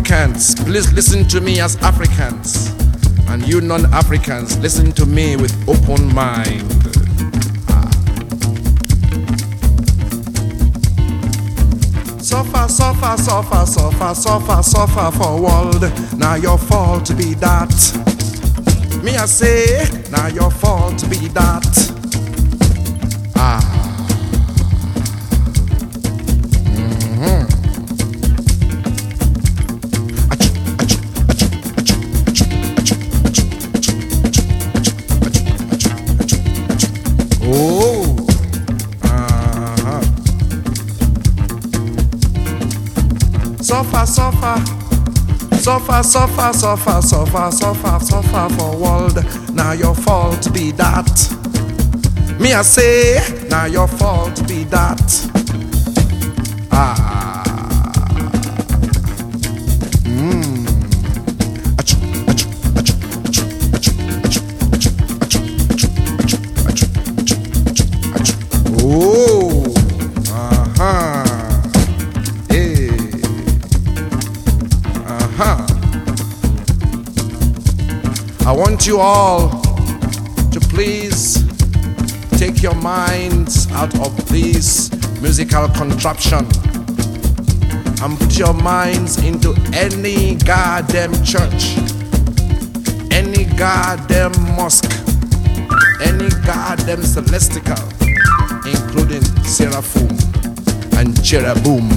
Africans, please listen to me as Africans. And you non-Africans, listen to me with open mind. Suffer, suffer, suffer, suffer, suffer, suffer for world. Now your fault to be that. Me I say, now your fault to be that. Suffer, suffer, suffer, suffer, suffer, suffer, suffer, suffer for world. Now your fault be that. Me I say, now your fault be that. I want you all to please take your minds out of this musical contraption and put your minds into any goddamn church, any goddamn mosque, any goddamn celestial, including seraphim and cherubim.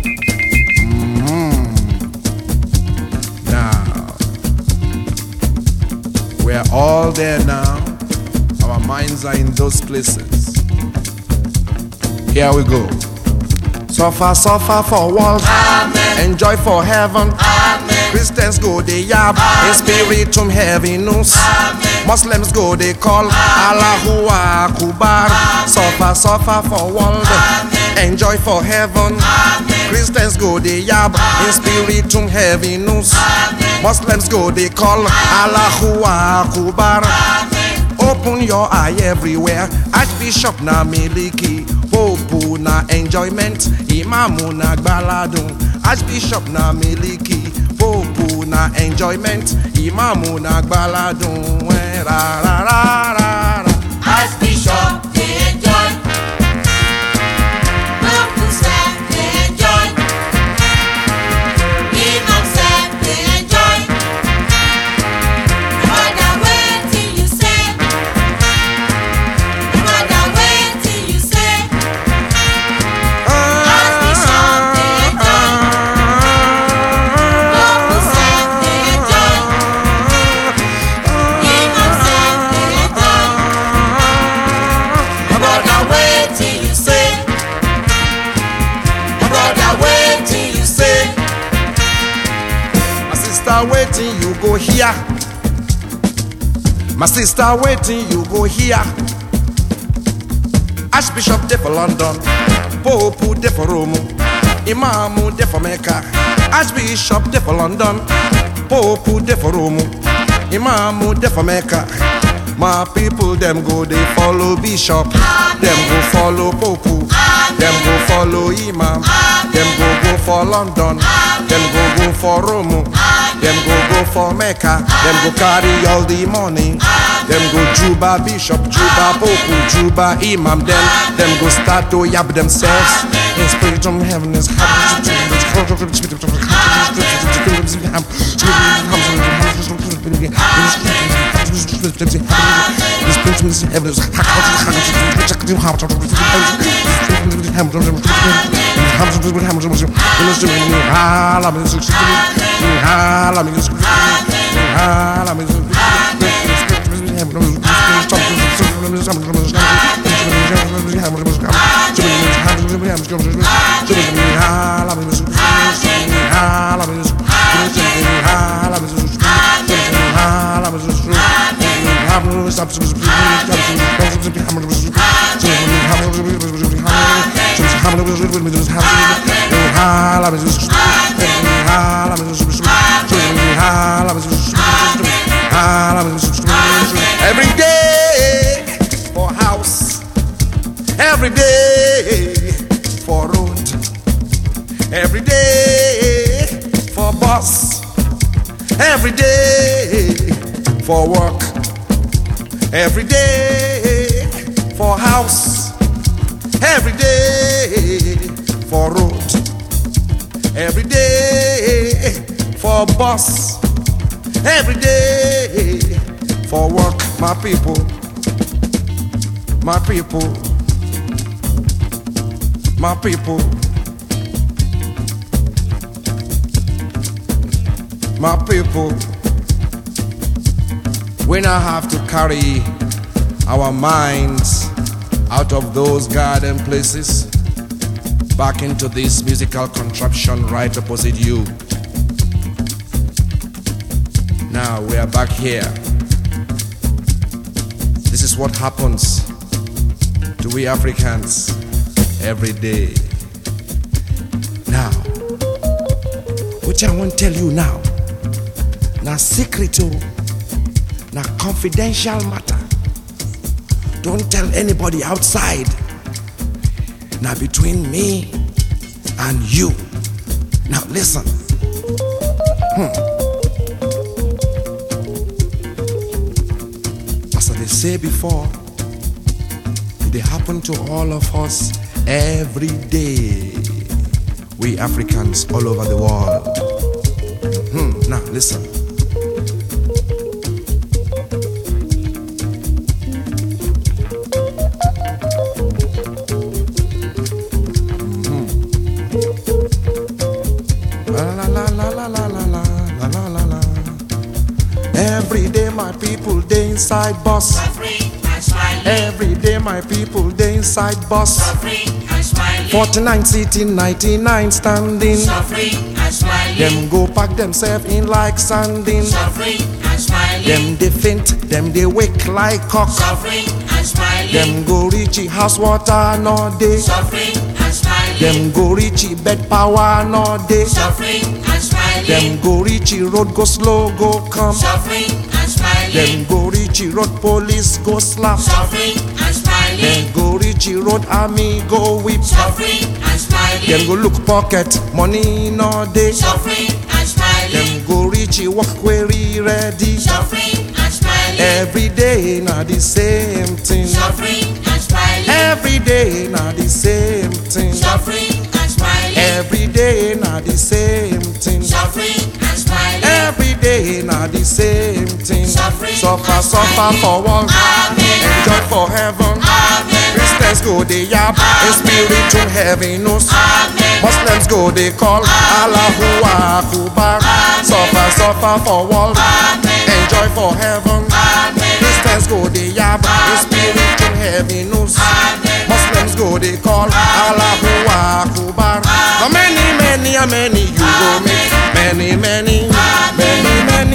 We're all there now. Our minds are in those places. Here we go. Suffer, suffer for world. Amen. Enjoy for heaven. Amen. Christians go they yab. In spiritum heaviness. Muslims go they call. Allahu Akbar. Suffer, suffer for world. Amen. Enjoy for heaven. Amen. Christians go they yab. In spiritum heaviness. Muslims go they call Allahu Akbar. Open your eye everywhere. Archbishop na miliki, Pope na enjoyment, Imamu na gbaladun. Archbishop na miliki, Pope na enjoyment, Imamu na gbaladun. Ra ra ra ra ra. Archbishop they enjoy, Pope say they enjoy, Imam say they enjoy. No matter wetin you say, no matter wetin you say, Archbishop they enjoy, Pope say they enjoy, Imam say they enjoy. No matter wetin you say, no matter wetin you say. My sister waiting, you go here. My sister waiting, you go here. Archbishop de for London, Pope de for Rome, Imamu de for Mecca. Archbishop de for London, Pope de for Rome, Imamu de for Mecca. My people them go they follow Bishop, them go follow Pope, them go follow Imam, them go for London, them go for Rome, them go for Mecca, them go carry all the money, them go Juba Bishop, Juba Pope, Juba Imam, them go start to yab themselves in spirit from heaven is every day for house, every day for road, every day for bus, every day for work, every day for house, every day for road, every day for bus, every day for work. My people, my people, my people, my people. We now have to carry our minds out of those garden places back into this musical contraption right opposite you. Now we are back here. This is what happens to we Africans every day. Now, what I want to tell you now, na secret, na confidential matter. Don't tell anybody outside. Now between me and you. Now listen. As I say before, it happen to all of us every day. We Africans all over the world. Now listen. Every day my people they inside bus. Every day my people they inside bus. 49 sitting, 99 standing. Them go pack themselves in like sanding. Them they faint, them they wake like cock. Them go reach house water no day. Them go reach bed power no day. Them go reach road go slow go come. Them go reach road police go slap. Them go reach road army go whip. Them go look pocket money no day. Them go reach work query ready. Every day na the same thing. Every day na the same thing. Every day na the same thing. Every day na the same thing. Suffer, suffer for one, enjoy for heaven. Christians go they yap, in spiritual heaviness. Muslims go they call Allahu Akbar. Suffer, suffer for one, enjoy for heaven. Christians go they yap, in spiritual heaviness. Muslims go they call Allahu Akbar. So many, many, many you go meet. Many, many, many, many.